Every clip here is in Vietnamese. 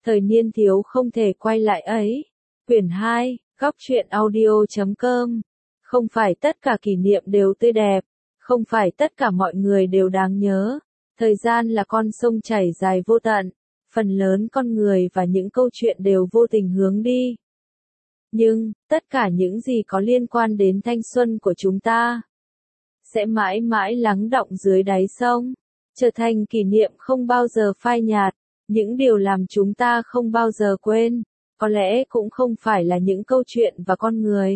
Thời niên thiếu không thể quay lại ấy. Quyển 2, Góc truyện audio.com. Không phải tất cả kỷ niệm đều tươi đẹp, không phải tất cả mọi người đều đáng nhớ. Thời gian là con sông chảy dài vô tận, phần lớn con người và những câu chuyện đều vô tình hướng đi. Nhưng, tất cả những gì có liên quan đến thanh xuân của chúng ta sẽ mãi mãi lắng đọng dưới đáy sông, trở thành kỷ niệm không bao giờ phai nhạt, những điều làm chúng ta không bao giờ quên. Có lẽ cũng không phải là những câu chuyện và con người,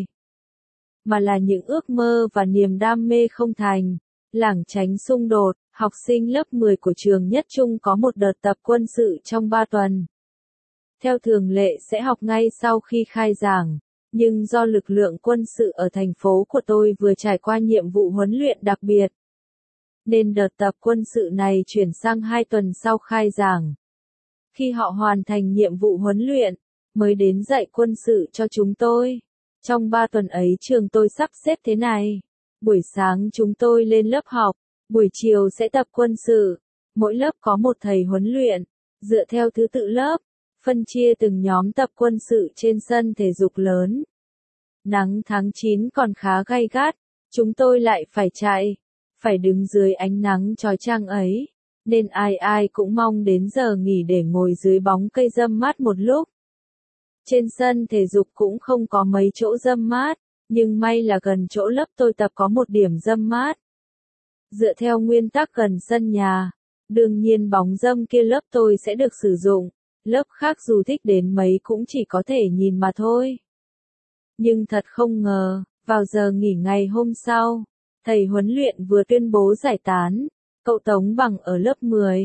mà là những ước mơ và niềm đam mê không thành. Lảng tránh xung đột, học sinh lớp 10 của trường Nhất Trung có một đợt tập quân sự trong 3 tuần. Theo thường lệ sẽ học ngay sau khi khai giảng, nhưng do lực lượng quân sự ở thành phố của tôi vừa trải qua nhiệm vụ huấn luyện đặc biệt, nên đợt tập quân sự này chuyển sang 2 tuần sau khai giảng. Khi họ hoàn thành nhiệm vụ huấn luyện, mới đến dạy quân sự cho chúng tôi. Trong 3 tuần ấy trường tôi sắp xếp thế này. Buổi sáng chúng tôi lên lớp học, buổi chiều sẽ tập quân sự. Mỗi lớp có một thầy huấn luyện, dựa theo thứ tự lớp, phân chia từng nhóm tập quân sự trên sân thể dục lớn. Nắng tháng 9 còn khá gay gắt, chúng tôi lại phải chạy, phải đứng dưới ánh nắng chói chang ấy, nên ai ai cũng mong đến giờ nghỉ để ngồi dưới bóng cây râm mát một lúc. Trên sân thể dục cũng không có mấy chỗ râm mát, nhưng may là gần chỗ lớp tôi tập có một điểm râm mát. Dựa theo nguyên tắc gần sân nhà, đương nhiên bóng râm kia lớp tôi sẽ được sử dụng, lớp khác dù thích đến mấy cũng chỉ có thể nhìn mà thôi. Nhưng thật không ngờ, vào giờ nghỉ ngày hôm sau, thầy huấn luyện vừa tuyên bố giải tán, cậu Tống Bằng ở lớp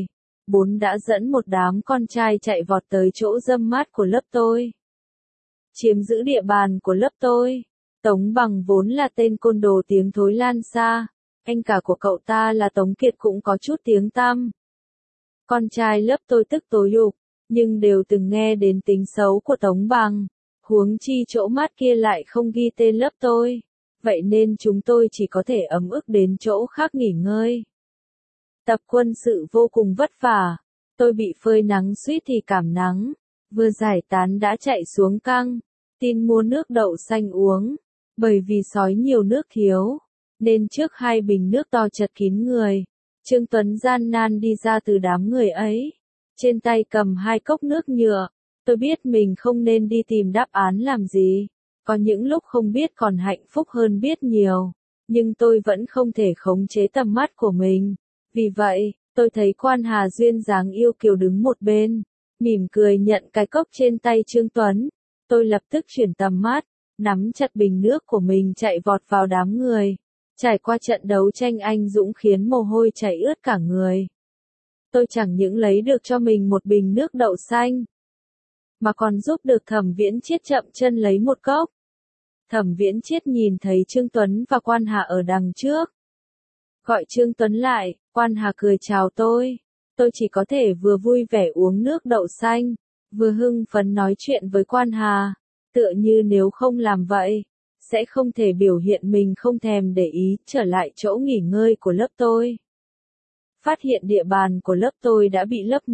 4 đã dẫn một đám con trai chạy vọt tới chỗ râm mát của lớp tôi, chiếm giữ địa bàn của lớp tôi. Tống Bằng vốn là tên côn đồ tiếng thối lan xa, anh cả của cậu ta là Tống Kiệt cũng có chút tiếng tăm. Con trai lớp tôi tức tối nhục, nhưng đều từng nghe đến tính xấu của Tống Bằng, huống chi chỗ mát kia lại không ghi tên lớp tôi, vậy nên chúng tôi chỉ có thể ấm ức đến chỗ khác nghỉ ngơi. Tập quân sự vô cùng vất vả, tôi bị phơi nắng suýt thì cảm nắng, vừa giải tán đã chạy xuống căng, tin mua nước đậu xanh uống, bởi vì sói nhiều nước thiếu, nên trước 2 bình nước to chật kín người, Trương Tuấn gian nan đi ra từ đám người ấy, trên tay cầm 2 cốc nước nhựa. Tôi biết mình không nên đi tìm đáp án làm gì, có những lúc không biết còn hạnh phúc hơn biết nhiều, nhưng tôi vẫn không thể khống chế tầm mắt của mình. Vì vậy, tôi thấy Quan Hà duyên dáng yêu kiều đứng một bên, mỉm cười nhận cái cốc trên tay Trương Tuấn. Tôi lập tức chuyển tầm mắt, nắm chặt bình nước của mình chạy vọt vào đám người. Trải qua trận đấu tranh anh dũng khiến mồ hôi chảy ướt cả người. Tôi chẳng những lấy được cho mình một bình nước đậu xanh, mà còn giúp được Thẩm Viễn Chiết chậm chân lấy một cốc. Thẩm Viễn Chiết nhìn thấy Trương Tuấn và Quan Hà ở đằng trước, gọi Trương Tuấn lại. Quan Hà cười chào tôi chỉ có thể vừa vui vẻ uống nước đậu xanh, vừa hưng phấn nói chuyện với Quan Hà, tựa như nếu không làm vậy, sẽ không thể biểu hiện mình không thèm để ý. Trở lại chỗ nghỉ ngơi của lớp tôi, phát hiện địa bàn của lớp tôi đã bị lớp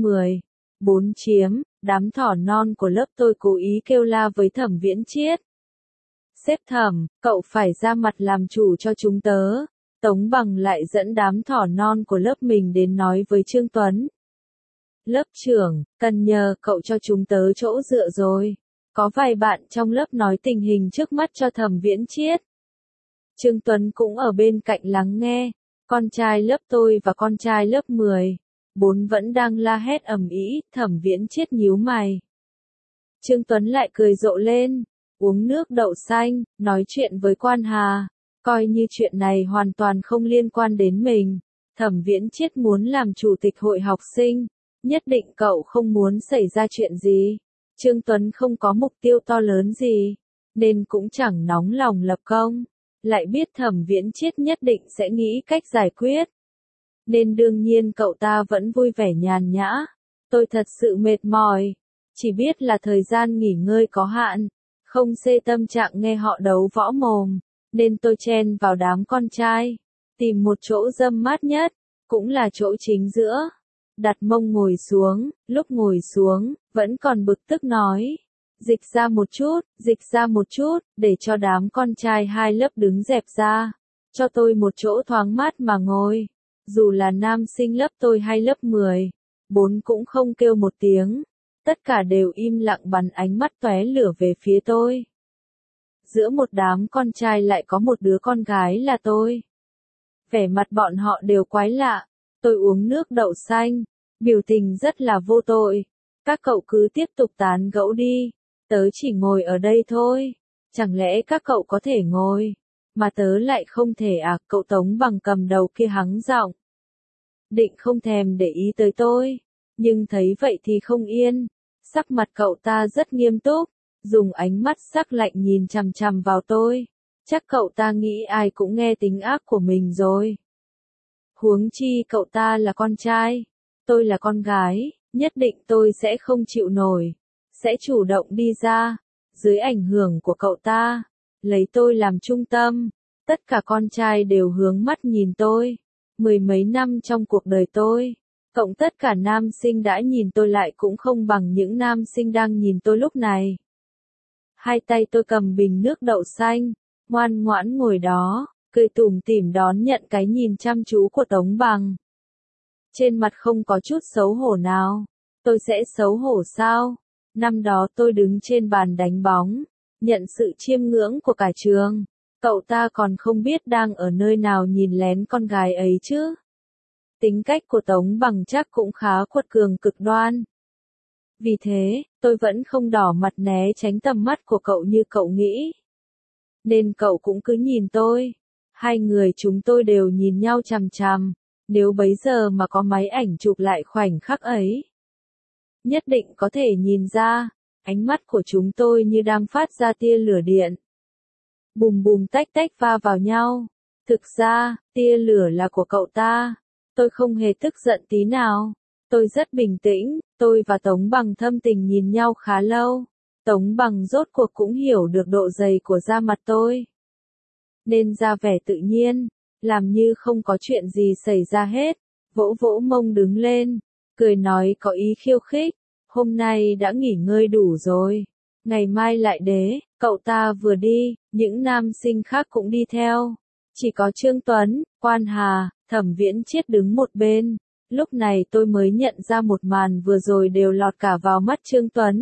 4 chiếm. Đám thỏ non của lớp tôi cố ý kêu la với Thẩm Viễn Chiết. Sếp Thẩm, cậu phải ra mặt làm chủ cho chúng tớ. Tống Bằng lại dẫn đám thỏ non của lớp mình đến nói với Trương Tuấn. Lớp trưởng, cần nhờ cậu cho chúng tớ chỗ dựa rồi. Có vài bạn trong lớp nói tình hình trước mắt cho Thẩm Viễn Chiết. Trương Tuấn cũng ở bên cạnh lắng nghe. Con trai lớp tôi và con trai lớp 4 vẫn đang la hét ầm ĩ. Thẩm Viễn Chiết nhíu mày. Trương Tuấn lại cười rộ lên, uống nước đậu xanh, nói chuyện với Quan Hà, coi như chuyện này hoàn toàn không liên quan đến mình. Thẩm Viễn Chiết muốn làm chủ tịch hội học sinh, nhất định cậu không muốn xảy ra chuyện gì. Trương Tuấn không có mục tiêu to lớn gì, nên cũng chẳng nóng lòng lập công, lại biết Thẩm Viễn Chiết nhất định sẽ nghĩ cách giải quyết, nên đương nhiên cậu ta vẫn vui vẻ nhàn nhã. Tôi thật sự mệt mỏi, chỉ biết là thời gian nghỉ ngơi có hạn, không xê tâm trạng nghe họ đấu võ mồm, nên tôi chen vào đám con trai, tìm một chỗ râm mát nhất, cũng là chỗ chính giữa, đặt mông ngồi xuống, lúc ngồi xuống, vẫn còn bực tức nói. Dịch ra một chút, để cho đám con trai hai lớp đứng dẹp ra. Cho tôi một chỗ thoáng mát mà ngồi. Dù là nam sinh lớp tôi hay lớp 10, 4 cũng không kêu một tiếng. Tất cả đều im lặng bắn ánh mắt tóe lửa về phía tôi. Giữa một đám con trai lại có một đứa con gái là tôi. Vẻ mặt bọn họ đều quái lạ. Tôi uống nước đậu xanh, biểu tình rất là vô tội. Các cậu cứ tiếp tục tán gẫu đi, tớ chỉ ngồi ở đây thôi. Chẳng lẽ các cậu có thể ngồi, mà tớ lại không thể à? Cậu Tống Bằng cầm đầu kia hắng giọng. Định không thèm để ý tới tôi, nhưng thấy vậy thì không yên. Sắc mặt cậu ta rất nghiêm túc, dùng ánh mắt sắc lạnh nhìn chằm chằm vào tôi. Chắc cậu ta nghĩ ai cũng nghe tính ác của mình rồi. Huống chi cậu ta là con trai, tôi là con gái, nhất định tôi sẽ không chịu nổi, sẽ chủ động đi ra, dưới ảnh hưởng của cậu ta, lấy tôi làm trung tâm, tất cả con trai đều hướng mắt nhìn tôi. Mười mấy năm trong cuộc đời tôi, cộng tất cả nam sinh đã nhìn tôi lại cũng không bằng những nam sinh đang nhìn tôi lúc này. Hai tay tôi cầm bình nước đậu xanh, ngoan ngoãn ngồi đó, cười tủm tỉm đón nhận cái nhìn chăm chú của Tống Bằng. Trên mặt không có chút xấu hổ nào. Tôi sẽ xấu hổ sao? Năm đó tôi đứng trên bàn đánh bóng, nhận sự chiêm ngưỡng của cả trường. Cậu ta còn không biết đang ở nơi nào nhìn lén con gái ấy chứ. Tính cách của Tống Bằng chắc cũng khá quật cường cực đoan. Vì thế, tôi vẫn không đỏ mặt né tránh tầm mắt của cậu như cậu nghĩ. Nên cậu cũng cứ nhìn tôi. Hai người chúng tôi đều nhìn nhau chằm chằm. Nếu bấy giờ mà có máy ảnh chụp lại khoảnh khắc ấy, nhất định có thể nhìn ra, ánh mắt của chúng tôi như đang phát ra tia lửa điện. Bùm bùm tách tách va vào nhau. Thực ra, tia lửa là của cậu ta. Tôi không hề tức giận tí nào. Tôi rất bình tĩnh, tôi và Tống Bằng thâm tình nhìn nhau khá lâu. Tống Bằng rốt cuộc cũng hiểu được độ dày của da mặt tôi. Nên ra vẻ tự nhiên, làm như không có chuyện gì xảy ra hết, vỗ vỗ mông đứng lên, cười nói có ý khiêu khích, hôm nay đã nghỉ ngơi đủ rồi, ngày mai lại đế. Cậu ta vừa đi, những nam sinh khác cũng đi theo, chỉ có Trương Tuấn, Quan Hà, Thẩm Viễn Chiết đứng một bên. Lúc này tôi mới nhận ra một màn vừa rồi đều lọt cả vào mắt Trương Tuấn.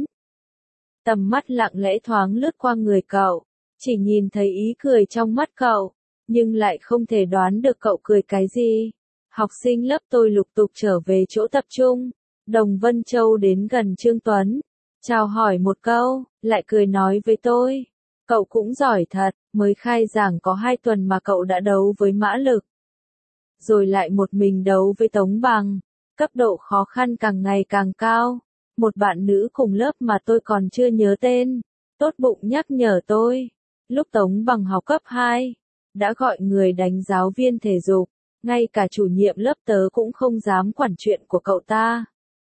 Tầm mắt lặng lẽ thoáng lướt qua người cậu, chỉ nhìn thấy ý cười trong mắt cậu, nhưng lại không thể đoán được cậu cười cái gì. Học sinh lớp tôi lục tục trở về chỗ tập trung. Đồng Vân Châu đến gần Trương Tuấn, chào hỏi một câu, lại cười nói với tôi. Cậu cũng giỏi thật, mới khai giảng có 2 tuần mà cậu đã đấu với Mã Lực. Rồi lại một mình đấu với Tống Bằng. Cấp độ khó khăn càng ngày càng cao. Một bạn nữ cùng lớp mà tôi còn chưa nhớ tên, tốt bụng nhắc nhở tôi. Lúc Tống Bằng học cấp 2, đã gọi người đánh giáo viên thể dục. Ngay cả chủ nhiệm lớp tớ cũng không dám quản chuyện của cậu ta.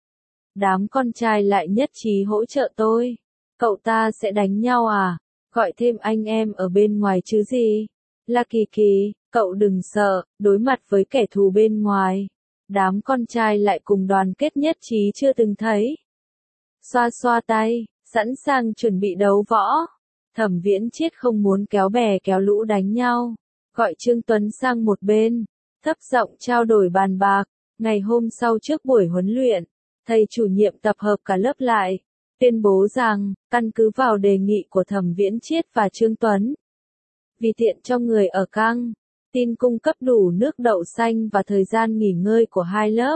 Đám con trai lại nhất trí hỗ trợ tôi. Cậu ta sẽ đánh nhau à? Gọi thêm anh em ở bên ngoài chứ gì? Là Kỳ Kỳ, cậu đừng sợ, đối mặt với kẻ thù bên ngoài. Đám con trai lại cùng đoàn kết nhất trí chưa từng thấy. Xoa xoa tay, sẵn sàng chuẩn bị đấu võ. Thẩm Viễn Chiết không muốn kéo bè kéo lũ đánh nhau. Gọi Trương Tuấn sang một bên, thấp giọng trao đổi bàn bạc. Ngày hôm sau trước buổi huấn luyện, thầy chủ nhiệm tập hợp cả lớp lại, tuyên bố rằng, căn cứ vào đề nghị của Thẩm Viễn Chiết và Trương Tuấn, vì tiện cho người ở căng, tin cung cấp đủ nước đậu xanh và thời gian nghỉ ngơi của hai lớp.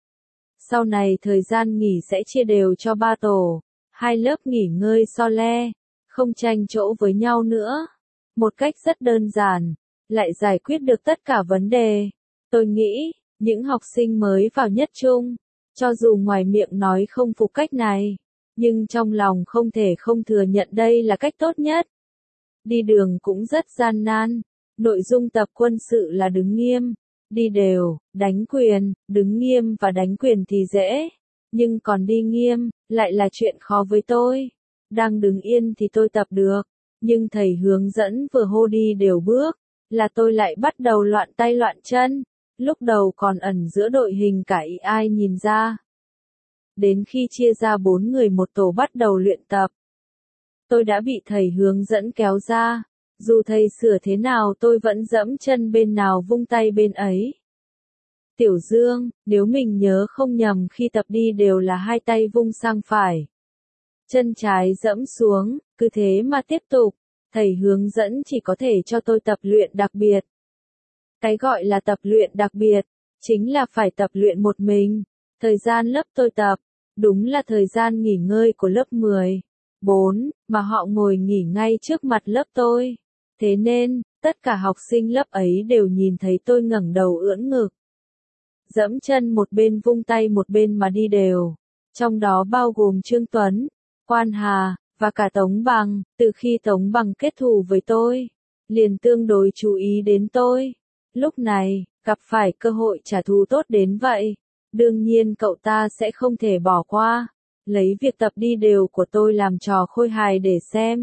Sau này thời gian nghỉ sẽ chia đều cho 3 tổ, hai lớp nghỉ ngơi so le, không tranh chỗ với nhau nữa. Một cách rất đơn giản, lại giải quyết được tất cả vấn đề. Tôi nghĩ, những học sinh mới vào nhất trung, cho dù ngoài miệng nói không phục cách này, nhưng trong lòng không thể không thừa nhận đây là cách tốt nhất. Đi đường cũng rất gian nan, nội dung tập quân sự là đứng nghiêm, đi đều, đánh quyền, đứng nghiêm và đánh quyền thì dễ, nhưng còn đi nghiêm, lại là chuyện khó với tôi. Đang đứng yên thì tôi tập được, nhưng thầy hướng dẫn vừa hô đi đều bước, là tôi lại bắt đầu loạn tay loạn chân. Lúc đầu còn ẩn giữa đội hình cả ý ai nhìn ra. Đến khi chia ra 4 người một tổ bắt đầu luyện tập, tôi đã bị thầy hướng dẫn kéo ra. Dù thầy sửa thế nào tôi vẫn dẫm chân bên nào vung tay bên ấy. Tiểu Dương, nếu mình nhớ không nhầm khi tập đi đều là hai tay vung sang phải. Chân trái dẫm xuống, cứ thế mà tiếp tục. Thầy hướng dẫn chỉ có thể cho tôi tập luyện đặc biệt. Cái gọi là tập luyện đặc biệt, chính là phải tập luyện một mình. Thời gian lớp tôi tập, đúng là thời gian nghỉ ngơi của lớp 10, 4, mà họ ngồi nghỉ ngay trước mặt lớp tôi. Thế nên, tất cả học sinh lớp ấy đều nhìn thấy tôi ngẩng đầu ưỡn ngực. Dẫm chân một bên vung tay một bên mà đi đều. Trong đó bao gồm Trương Tuấn, Quan Hà, và cả Tống Bằng. Từ khi Tống Bằng kết thù với tôi, liền tương đối chú ý đến tôi. Lúc này, gặp phải cơ hội trả thù tốt đến vậy, đương nhiên cậu ta sẽ không thể bỏ qua. Lấy việc tập đi đều của tôi làm trò khôi hài để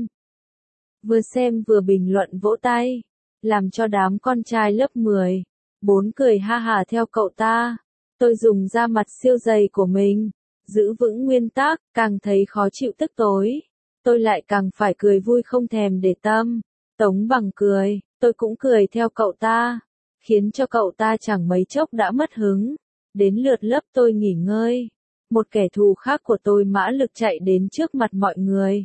xem vừa bình luận vỗ tay, làm cho đám con trai lớp 10, 4 cười ha hà theo cậu ta. Tôi dùng da mặt siêu dày của mình, giữ vững nguyên tắc, càng thấy khó chịu tức tối. Tôi lại càng phải cười vui không thèm để tâm. Tống Bằng cười, tôi cũng cười theo cậu ta, khiến cho cậu ta chẳng mấy chốc đã mất hứng. Đến lượt lớp tôi nghỉ ngơi, một kẻ thù khác của tôi mã lực chạy đến trước mặt mọi người.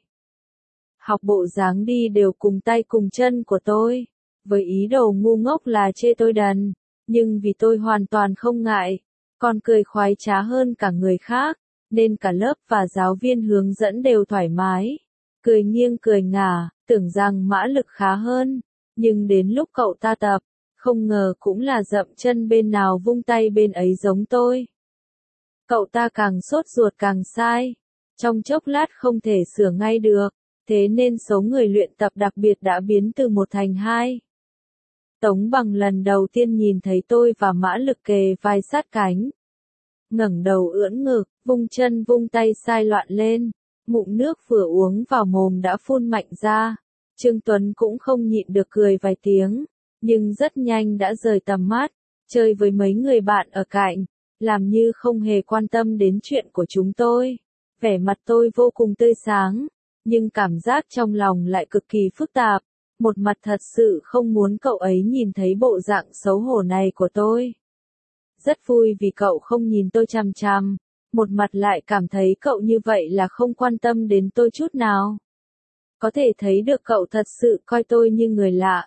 Học bộ dáng đi đều cùng tay cùng chân của tôi, với ý đồ ngu ngốc là chê tôi đần, nhưng vì tôi hoàn toàn không ngại, còn cười khoái trá hơn cả người khác, nên cả lớp và giáo viên hướng dẫn đều thoải mái, cười nghiêng cười ngả, tưởng rằng mã lực khá hơn, nhưng đến lúc cậu ta tập, không ngờ cũng là dậm chân bên nào vung tay bên ấy giống tôi. Cậu ta càng sốt ruột càng sai, trong chốc lát không thể sửa ngay được. Thế nên số người luyện tập đặc biệt đã biến từ 1 thành 2. Tống Bằng lần đầu tiên nhìn thấy tôi và mã lực kề vai sát cánh. Ngẩng đầu ưỡn ngực, vung chân vung tay sai loạn lên. Ngụm nước vừa uống vào mồm đã phun mạnh ra. Trương Tuấn cũng không nhịn được cười vài tiếng, nhưng rất nhanh đã rời tầm mắt, chơi với mấy người bạn ở cạnh, làm như không hề quan tâm đến chuyện của chúng tôi. Vẻ mặt tôi vô cùng tươi sáng, nhưng cảm giác trong lòng lại cực kỳ phức tạp. Một mặt thật sự không muốn cậu ấy nhìn thấy bộ dạng xấu hổ này của tôi. Rất vui vì cậu không nhìn tôi chằm chằm. Một mặt lại cảm thấy cậu như vậy là không quan tâm đến tôi chút nào. Có thể thấy được cậu thật sự coi tôi như người lạ.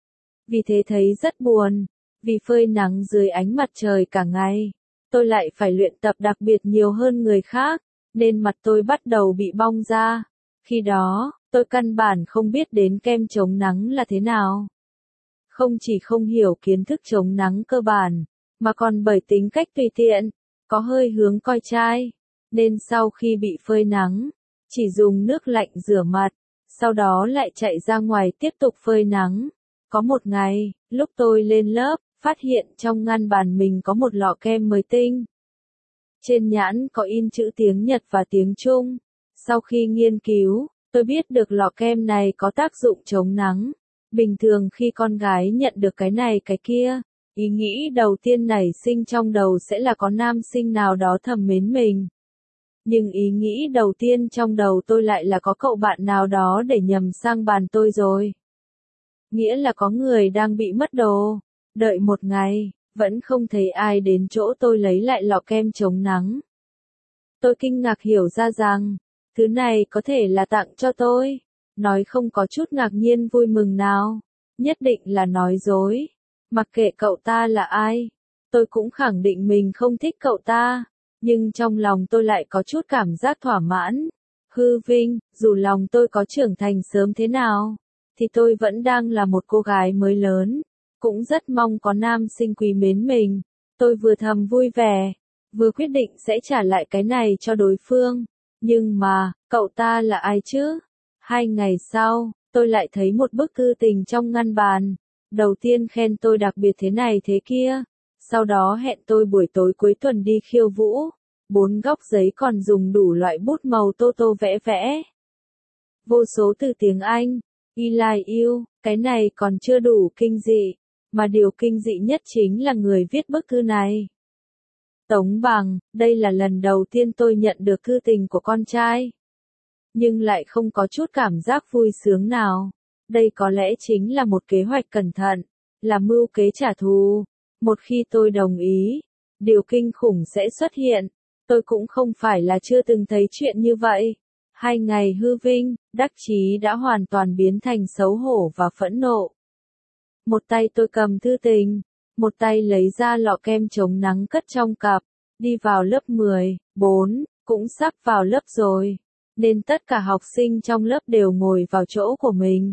Vì thế thấy rất buồn. Vì phơi nắng dưới ánh mặt trời cả ngày, tôi lại phải luyện tập đặc biệt nhiều hơn người khác, nên mặt tôi bắt đầu bị bong ra. Khi đó, tôi căn bản không biết đến kem chống nắng là thế nào. Không chỉ không hiểu kiến thức chống nắng cơ bản, mà còn bởi tính cách tùy tiện, có hơi hướng coi trai, nên sau khi bị phơi nắng, chỉ dùng nước lạnh rửa mặt, sau đó lại chạy ra ngoài tiếp tục phơi nắng. Có một ngày, lúc tôi lên lớp, phát hiện trong ngăn bàn mình có một lọ kem mới tinh. Trên nhãn có in chữ tiếng Nhật và tiếng Trung. Sau khi nghiên cứu, tôi biết được lọ kem này có tác dụng chống nắng. Bình thường khi con gái nhận được cái này cái kia, ý nghĩ đầu tiên nảy sinh trong đầu sẽ là có nam sinh nào đó thầm mến mình. Nhưng ý nghĩ đầu tiên trong đầu tôi lại là có cậu bạn nào đó để nhầm sang bàn tôi rồi. Nghĩa là có người đang bị mất đồ. Đợi một ngày, vẫn không thấy ai đến chỗ tôi lấy lại lọ kem chống nắng. Tôi kinh ngạc hiểu ra rằng, thứ này có thể là tặng cho tôi. Nói không có chút ngạc nhiên vui mừng nào. Nhất định là nói dối. Mặc kệ cậu ta là ai, tôi cũng khẳng định mình không thích cậu ta. Nhưng trong lòng tôi lại có chút cảm giác thỏa mãn. Hư vinh, dù lòng tôi có trưởng thành sớm thế nào, thì tôi vẫn đang là một cô gái mới lớn. Cũng rất mong có nam sinh quý mến mình. Tôi vừa thầm vui vẻ, vừa quyết định sẽ trả lại cái này cho đối phương. Nhưng mà, cậu ta là ai chứ? 2 ngày sau, tôi lại thấy một bức thư tình trong ngăn bàn. Đầu tiên khen tôi đặc biệt thế này thế kia. Sau đó hẹn tôi buổi tối cuối tuần đi khiêu vũ. 4 góc giấy còn dùng đủ loại bút màu tô tô vẽ vẽ. Vô số từ tiếng Anh. I like you, cái này còn chưa đủ kinh dị. Mà điều kinh dị nhất chính là người viết bức thư này. Tống Bằng, đây là lần đầu tiên tôi nhận được thư tình của con trai. Nhưng lại không có chút cảm giác vui sướng nào. Đây có lẽ chính là một kế hoạch cẩn thận, là mưu kế trả thù. Một khi tôi đồng ý, điều kinh khủng sẽ xuất hiện. Tôi cũng không phải là chưa từng thấy chuyện như vậy. 2 ngày hư vinh, đắc chí đã hoàn toàn biến thành xấu hổ và phẫn nộ. Một tay tôi cầm thư tình, một tay lấy ra lọ kem chống nắng cất trong cặp, đi vào lớp 10, 4, cũng sắp vào lớp rồi, nên tất cả học sinh trong lớp đều ngồi vào chỗ của mình.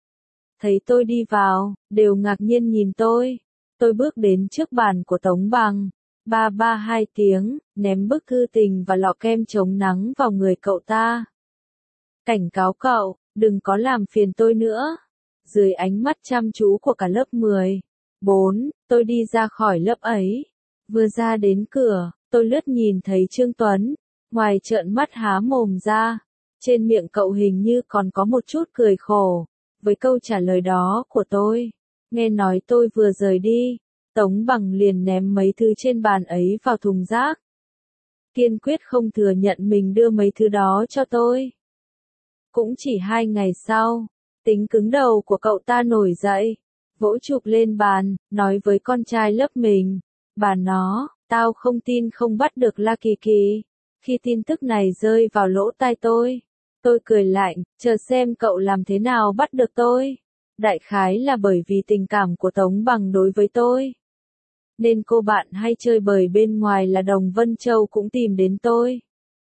Thấy tôi đi vào, đều ngạc nhiên nhìn tôi. Tôi bước đến trước bàn của Tống Bằng, ba ba 2 tiếng, ném bức thư tình và lọ kem chống nắng vào người cậu ta. Cảnh cáo cậu, đừng có làm phiền tôi nữa. Dưới ánh mắt chăm chú của cả lớp 10, 4, tôi đi ra khỏi lớp ấy. Vừa ra đến cửa, tôi lướt nhìn thấy Trương Tuấn, ngoài trợn mắt há mồm ra. Trên miệng cậu hình như còn có một chút cười khổ, với câu trả lời đó của tôi. Nghe nói tôi vừa rời đi, Tống Bằng liền ném mấy thứ trên bàn ấy vào thùng rác. Kiên quyết không thừa nhận mình đưa mấy thứ đó cho tôi. Cũng chỉ 2 ngày sau, tính cứng đầu của cậu ta nổi dậy, vỗ chụp lên bàn, nói với con trai lớp mình, bà nó, tao không tin không bắt được La Kỳ Kỳ. Khi tin tức này rơi vào lỗ tai tôi cười lạnh, chờ xem cậu làm thế nào bắt được tôi. Đại khái là bởi vì tình cảm của Tống Bằng đối với tôi, nên cô bạn hay chơi bời bên ngoài là Đồng Vân Châu cũng tìm đến tôi.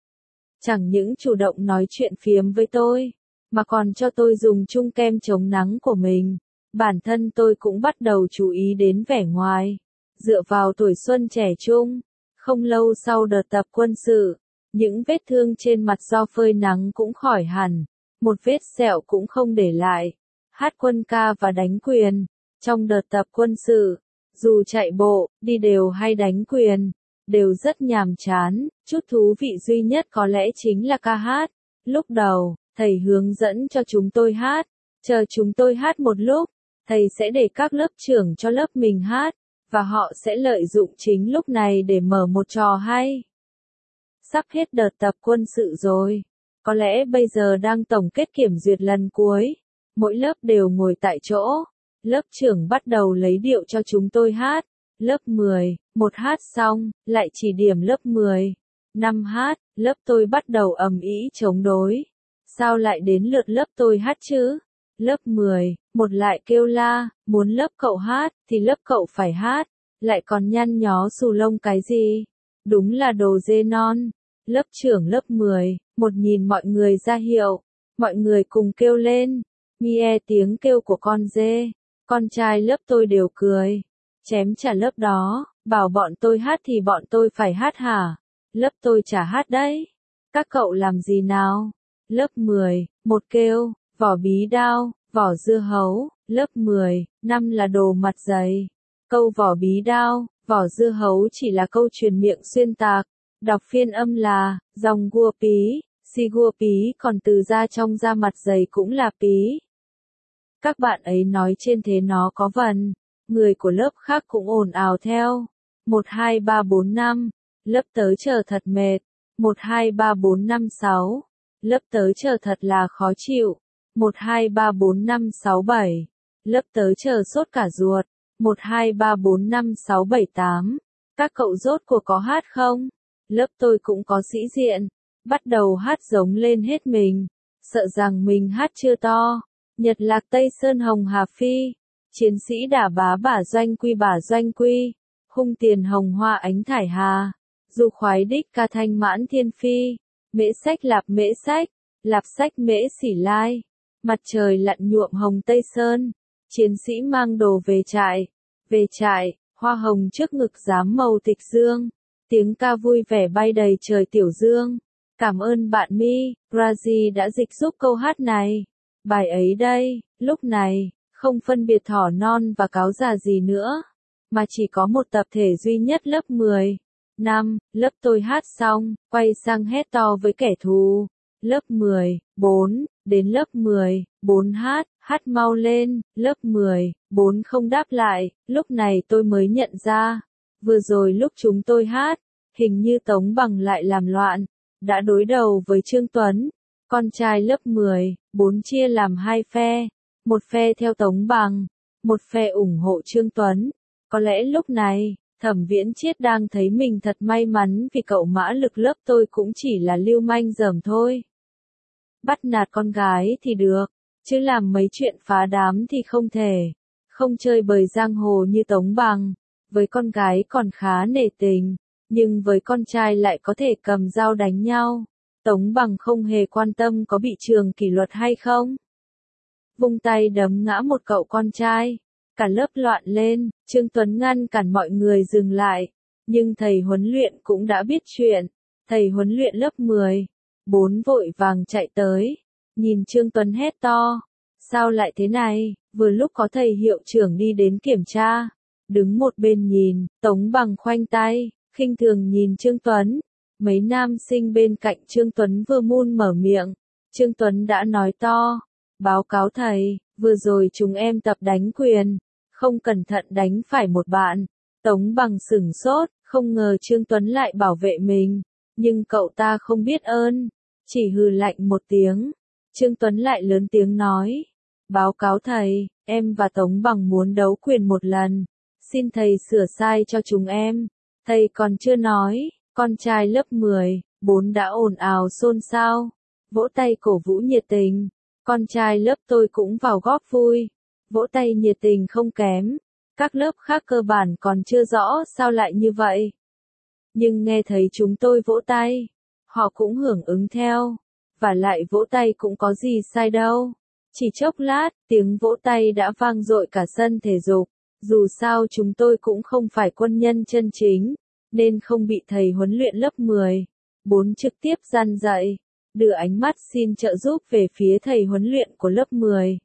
Chẳng những chủ động nói chuyện phiếm với tôi, mà còn cho tôi dùng chung kem chống nắng của mình. Bản thân tôi cũng bắt đầu chú ý đến vẻ ngoài. Dựa vào tuổi xuân trẻ trung, không lâu sau đợt tập quân sự, những vết thương trên mặt do phơi nắng cũng khỏi hẳn, một vết sẹo cũng không để lại. Hát quân ca và đánh quyền. Trong đợt tập quân sự, dù chạy bộ, đi đều hay đánh quyền, đều rất nhàm chán, chút thú vị duy nhất có lẽ chính là ca hát. Lúc đầu, thầy hướng dẫn cho chúng tôi hát, chờ chúng tôi hát một lúc, thầy sẽ để các lớp trưởng cho lớp mình hát, và họ sẽ lợi dụng chính lúc này để mở một trò hay. Sắp hết đợt tập quân sự rồi, có lẽ bây giờ đang tổng kết kiểm duyệt lần cuối, mỗi lớp đều ngồi tại chỗ, lớp trưởng bắt đầu lấy điệu cho chúng tôi hát. Lớp 10, 1 hát xong, lại chỉ điểm lớp 10. 5 hát, lớp tôi bắt đầu ầm ĩ chống đối. Sao lại đến lượt lớp tôi hát chứ? Lớp 10, 1 lại kêu la, muốn lớp cậu hát, thì lớp cậu phải hát, lại còn nhăn nhó xù lông cái gì? Đúng là đồ dê non. Lớp trưởng lớp 10, 1 nhìn mọi người ra hiệu, mọi người cùng kêu lên. Nghe tiếng kêu của con dê, con trai lớp tôi đều cười. Chém trả lớp đó, bảo bọn tôi hát thì bọn tôi phải hát hả? Lớp tôi chả hát đấy. Các cậu làm gì nào? Lớp 10, 1 kêu, vỏ bí đao, vỏ dưa hấu. Lớp 10, 5 là đồ mặt dày. Câu vỏ bí đao, vỏ dưa hấu chỉ là câu truyền miệng xuyên tạc. Đọc phiên âm là, dòng gua pí, si gua pí, còn từ ra trong da mặt dày cũng là pí. Các bạn ấy nói trên thế nó có vần. Người của lớp khác cũng ồn ào theo. 1, 2, 3, 4, 5. Lớp tớ chờ thật mệt. 1, 2, 3, 4, 5, 6. Lớp tớ chờ thật là khó chịu. 1, 2, 3, 4, 5, 6, 7. Lớp tớ chờ sốt cả ruột. 1, 2, 3, 4, 5, 6, 7, 8. Các cậu rốt cuộc có hát không? Lớp tôi cũng có sĩ diện. Bắt đầu hát giống lên hết mình. Sợ rằng mình hát chưa to. Nhật lạc Tây Sơn Hồng Hà Phi. Chiến sĩ đả bá bả doanh quy, hung tiền hồng hoa ánh thải hà, du khoái đích ca thanh mãn thiên phi, mễ sách lạp sách mễ xỉ lai, mặt trời lặn nhuộm hồng Tây Sơn, chiến sĩ mang đồ về trại, hoa hồng trước ngực dám màu tịch dương, tiếng ca vui vẻ bay đầy trời tiểu dương. Cảm ơn bạn Mi, Razi đã dịch giúp câu hát này. Bài ấy đây, lúc này, không phân biệt thỏ non và cáo già gì nữa, mà chỉ có một tập thể duy nhất lớp 10. 5, lớp tôi hát xong, quay sang hét to với kẻ thù. lớp 10, 4, đến lớp 10, 4 hát, hát mau lên, lớp 10, 4 không đáp lại, lúc này tôi mới nhận ra, vừa rồi lúc chúng tôi hát, hình như Tống Bằng lại làm loạn, đã đối đầu với Trương Tuấn, con trai lớp 10, 4 chia làm hai phe, một phe theo Tống Bằng, một phe ủng hộ Trương Tuấn, có lẽ lúc này, Thẩm Viễn Chiết đang thấy mình thật may mắn vì cậu mã lực lớp tôi cũng chỉ là lưu manh dởm thôi. Bắt nạt con gái thì được, chứ làm mấy chuyện phá đám thì không thể. Không chơi bời giang hồ như Tống Bằng, với con gái còn khá nể tình, nhưng với con trai lại có thể cầm dao đánh nhau. Tống Bằng không hề quan tâm có bị trường kỷ luật hay không. Vung tay đấm ngã một cậu con trai. Cả lớp loạn lên, Trương Tuấn ngăn cản mọi người dừng lại, nhưng thầy huấn luyện cũng đã biết chuyện. Thầy huấn luyện lớp 10, 4 vội vàng chạy tới, nhìn Trương Tuấn hét to, sao lại thế này, vừa lúc có thầy hiệu trưởng đi đến kiểm tra, đứng một bên nhìn, Tống Bằng khoanh tay, khinh thường nhìn Trương Tuấn. Mấy nam sinh bên cạnh Trương Tuấn vừa mun mở miệng, Trương Tuấn đã nói to, báo cáo thầy, vừa rồi chúng em tập đánh quyền, không cẩn thận đánh phải một bạn. Tống Bằng sửng sốt, không ngờ Trương Tuấn lại bảo vệ mình, nhưng cậu ta không biết ơn, chỉ hừ lạnh một tiếng. Trương Tuấn lại lớn tiếng nói, báo cáo thầy, em và Tống Bằng muốn đấu quyền một lần, xin thầy sửa sai cho chúng em. Thầy còn chưa nói, con trai lớp 10, 4 đã ồn ào xôn xao, vỗ tay cổ vũ nhiệt tình, con trai lớp tôi cũng vào góp vui, vỗ tay nhiệt tình không kém, các lớp khác cơ bản còn chưa rõ sao lại như vậy. Nhưng nghe thấy chúng tôi vỗ tay, họ cũng hưởng ứng theo, và lại vỗ tay cũng có gì sai đâu. Chỉ chốc lát, tiếng vỗ tay đã vang dội cả sân thể dục, dù sao chúng tôi cũng không phải quân nhân chân chính, nên không bị thầy huấn luyện lớp 10, 4 trực tiếp gian dạy, đưa ánh mắt xin trợ giúp về phía thầy huấn luyện của lớp 10.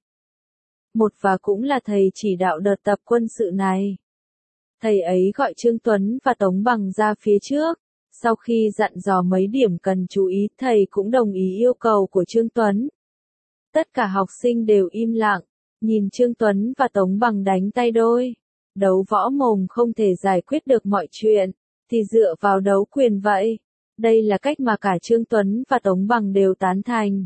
Một và cũng là thầy chỉ đạo đợt tập quân sự này. Thầy ấy gọi Trương Tuấn và Tống Bằng ra phía trước, sau khi dặn dò mấy điểm cần chú ý, thầy cũng đồng ý yêu cầu của Trương Tuấn. Tất cả học sinh đều im lặng, nhìn Trương Tuấn và Tống Bằng đánh tay đôi. Đấu võ mồm không thể giải quyết được mọi chuyện, thì dựa vào đấu quyền vậy. Đây là cách mà cả Trương Tuấn và Tống Bằng đều tán thành.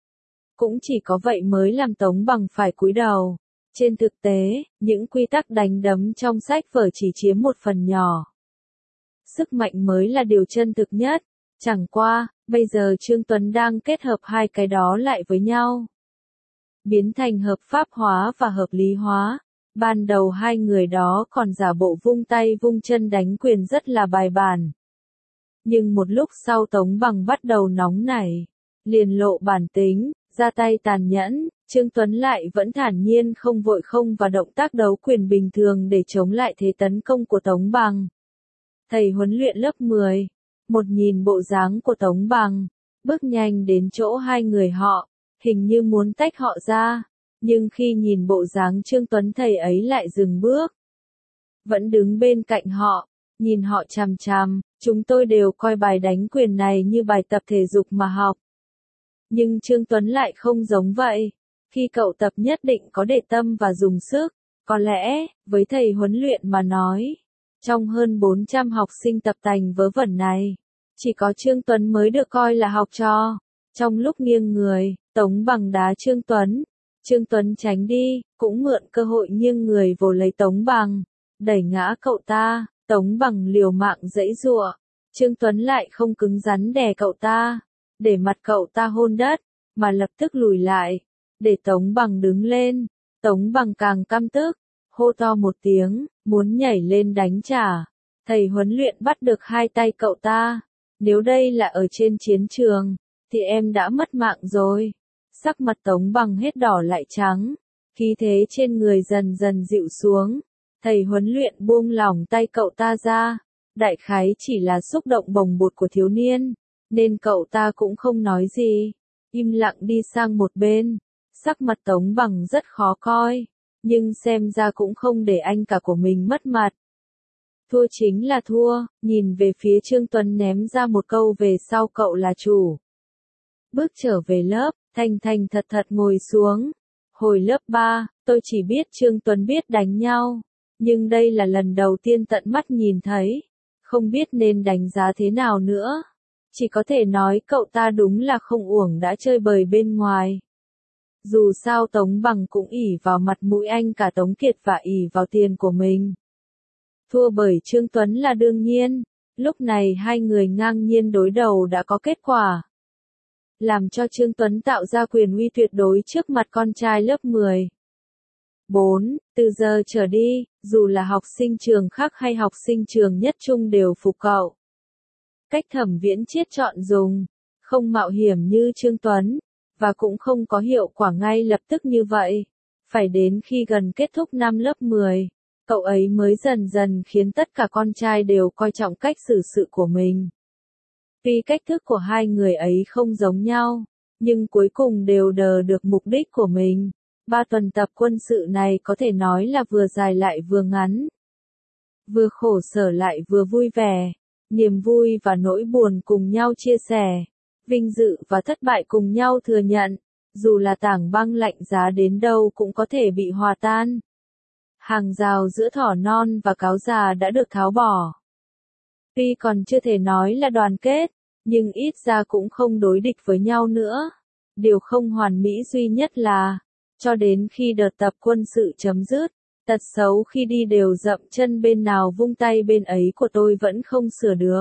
Cũng chỉ có vậy mới làm Tống Bằng phải cúi đầu. Trên thực tế, những quy tắc đánh đấm trong sách vở chỉ chiếm một phần nhỏ. Sức mạnh mới là điều chân thực nhất. Chẳng qua, bây giờ Trương Tuấn đang kết hợp hai cái đó lại với nhau, biến thành hợp pháp hóa và hợp lý hóa. Ban đầu hai người đó còn giả bộ vung tay vung chân đánh quyền rất là bài bản. Nhưng một lúc sau Tống Bằng bắt đầu nóng nảy, liền lộ bản tính, ra tay tàn nhẫn. Trương Tuấn lại vẫn thản nhiên không vội không và động tác đấu quyền bình thường để chống lại thế tấn công của Tống Bằng. Thầy huấn luyện lớp 10, một nhìn bộ dáng của Tống Bằng, bước nhanh đến chỗ hai người họ, hình như muốn tách họ ra, nhưng khi nhìn bộ dáng Trương Tuấn thầy ấy lại dừng bước. Vẫn đứng bên cạnh họ, nhìn họ chằm chằm, chúng tôi đều coi bài đánh quyền này như bài tập thể dục mà học. Nhưng Trương Tuấn lại không giống vậy. Khi cậu tập nhất định có để tâm và dùng sức. Có lẽ, với thầy huấn luyện mà nói, trong hơn 400 học sinh tập tành vớ vẩn này, chỉ có Trương Tuấn mới được coi là học trò. Trong lúc nghiêng người, Tống Bằng đá Trương Tuấn. Trương Tuấn tránh đi, cũng mượn cơ hội nghiêng người vồ lấy Tống Bằng, đẩy ngã cậu ta. Tống Bằng liều mạng giãy giụa. Trương Tuấn lại không cứng rắn đè cậu ta, để mặt cậu ta hôn đất, mà lập tức lùi lại, để Tống Bằng đứng lên. Tống Bằng càng căm tức, hô to một tiếng, muốn nhảy lên đánh trả. Thầy huấn luyện bắt được hai tay cậu ta. Nếu đây là ở trên chiến trường, thì em đã mất mạng rồi. Sắc mặt Tống Bằng hết đỏ lại trắng, khí thế trên người dần dần dịu xuống. Thầy huấn luyện buông lỏng tay cậu ta ra. Đại khái chỉ là xúc động bồng bột của thiếu niên, nên cậu ta cũng không nói gì, im lặng đi sang một bên. Sắc mặt Tống Bằng rất khó coi, nhưng xem ra cũng không để anh cả của mình mất mặt. Thua chính là thua, nhìn về phía Trương Tuấn ném ra một câu về sau cậu là chủ. Bước trở về lớp, thành thành thật thật ngồi xuống. Hồi lớp 3, tôi chỉ biết Trương Tuấn biết đánh nhau. Nhưng đây là lần đầu tiên tận mắt nhìn thấy. Không biết nên đánh giá thế nào nữa. Chỉ có thể nói cậu ta đúng là không uổng đã chơi bời bên ngoài. Dù sao Tống Bằng cũng ỷ vào mặt mũi anh cả Tống Kiệt và ỷ vào tiền của mình. Thua bởi Trương Tuấn là đương nhiên. Lúc này hai người ngang nhiên đối đầu đã có kết quả. Làm cho Trương Tuấn tạo ra quyền uy tuyệt đối trước mặt con trai lớp 10. 4. Từ giờ trở đi, dù là học sinh trường khác hay học sinh trường nhất trung đều phục cậu. Cách Thẩm Viễn Chiết chọn dùng, không mạo hiểm như Trương Tuấn, và cũng không có hiệu quả ngay lập tức như vậy. Phải đến khi gần kết thúc năm lớp 10, cậu ấy mới dần dần khiến tất cả con trai đều coi trọng cách xử sự của mình. Tuy cách thức của hai người ấy không giống nhau, nhưng cuối cùng đều đờ được mục đích của mình. 3 tuần tập quân sự này có thể nói là vừa dài lại vừa ngắn. Vừa khổ sở lại vừa vui vẻ. Niềm vui và nỗi buồn cùng nhau chia sẻ. Vinh dự và thất bại cùng nhau thừa nhận. Dù là tảng băng lạnh giá đến đâu cũng có thể bị hòa tan. Hàng rào giữa thỏ non và cáo già đã được tháo bỏ. Tuy còn chưa thể nói là đoàn kết, nhưng ít ra cũng không đối địch với nhau nữa. Điều không hoàn mỹ duy nhất là, cho đến khi đợt tập quân sự chấm dứt, tật xấu khi đi đều dậm chân bên nào vung tay bên ấy của tôi vẫn không sửa được.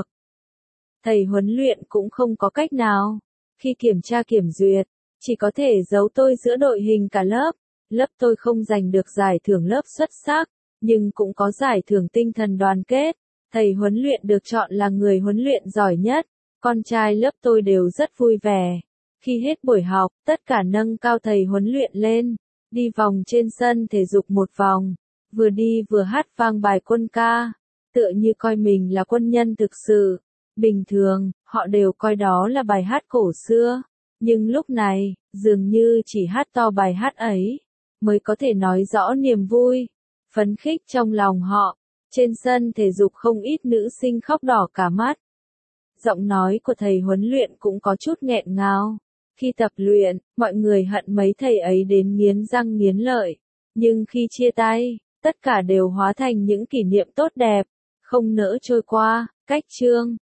Thầy huấn luyện cũng không có cách nào. Khi kiểm tra kiểm duyệt, chỉ có thể giấu tôi giữa đội hình cả lớp. Lớp tôi không giành được giải thưởng lớp xuất sắc, nhưng cũng có giải thưởng tinh thần đoàn kết. Thầy huấn luyện được chọn là người huấn luyện giỏi nhất. Con trai lớp tôi đều rất vui vẻ. Khi hết buổi học, tất cả nâng cao thầy huấn luyện lên, đi vòng trên sân thể dục một vòng, vừa đi vừa hát vang bài quân ca, tựa như coi mình là quân nhân thực sự. Bình thường, họ đều coi đó là bài hát cổ xưa, nhưng lúc này, dường như chỉ hát to bài hát ấy, mới có thể nói rõ niềm vui, phấn khích trong lòng họ. Trên sân thể dục không ít nữ sinh khóc đỏ cả mắt. Giọng nói của thầy huấn luyện cũng có chút nghẹn ngào. Khi tập luyện, mọi người hận mấy thầy ấy đến nghiến răng nghiến lợi. Nhưng khi chia tay, tất cả đều hóa thành những kỷ niệm tốt đẹp, không nỡ trôi qua. Cách chương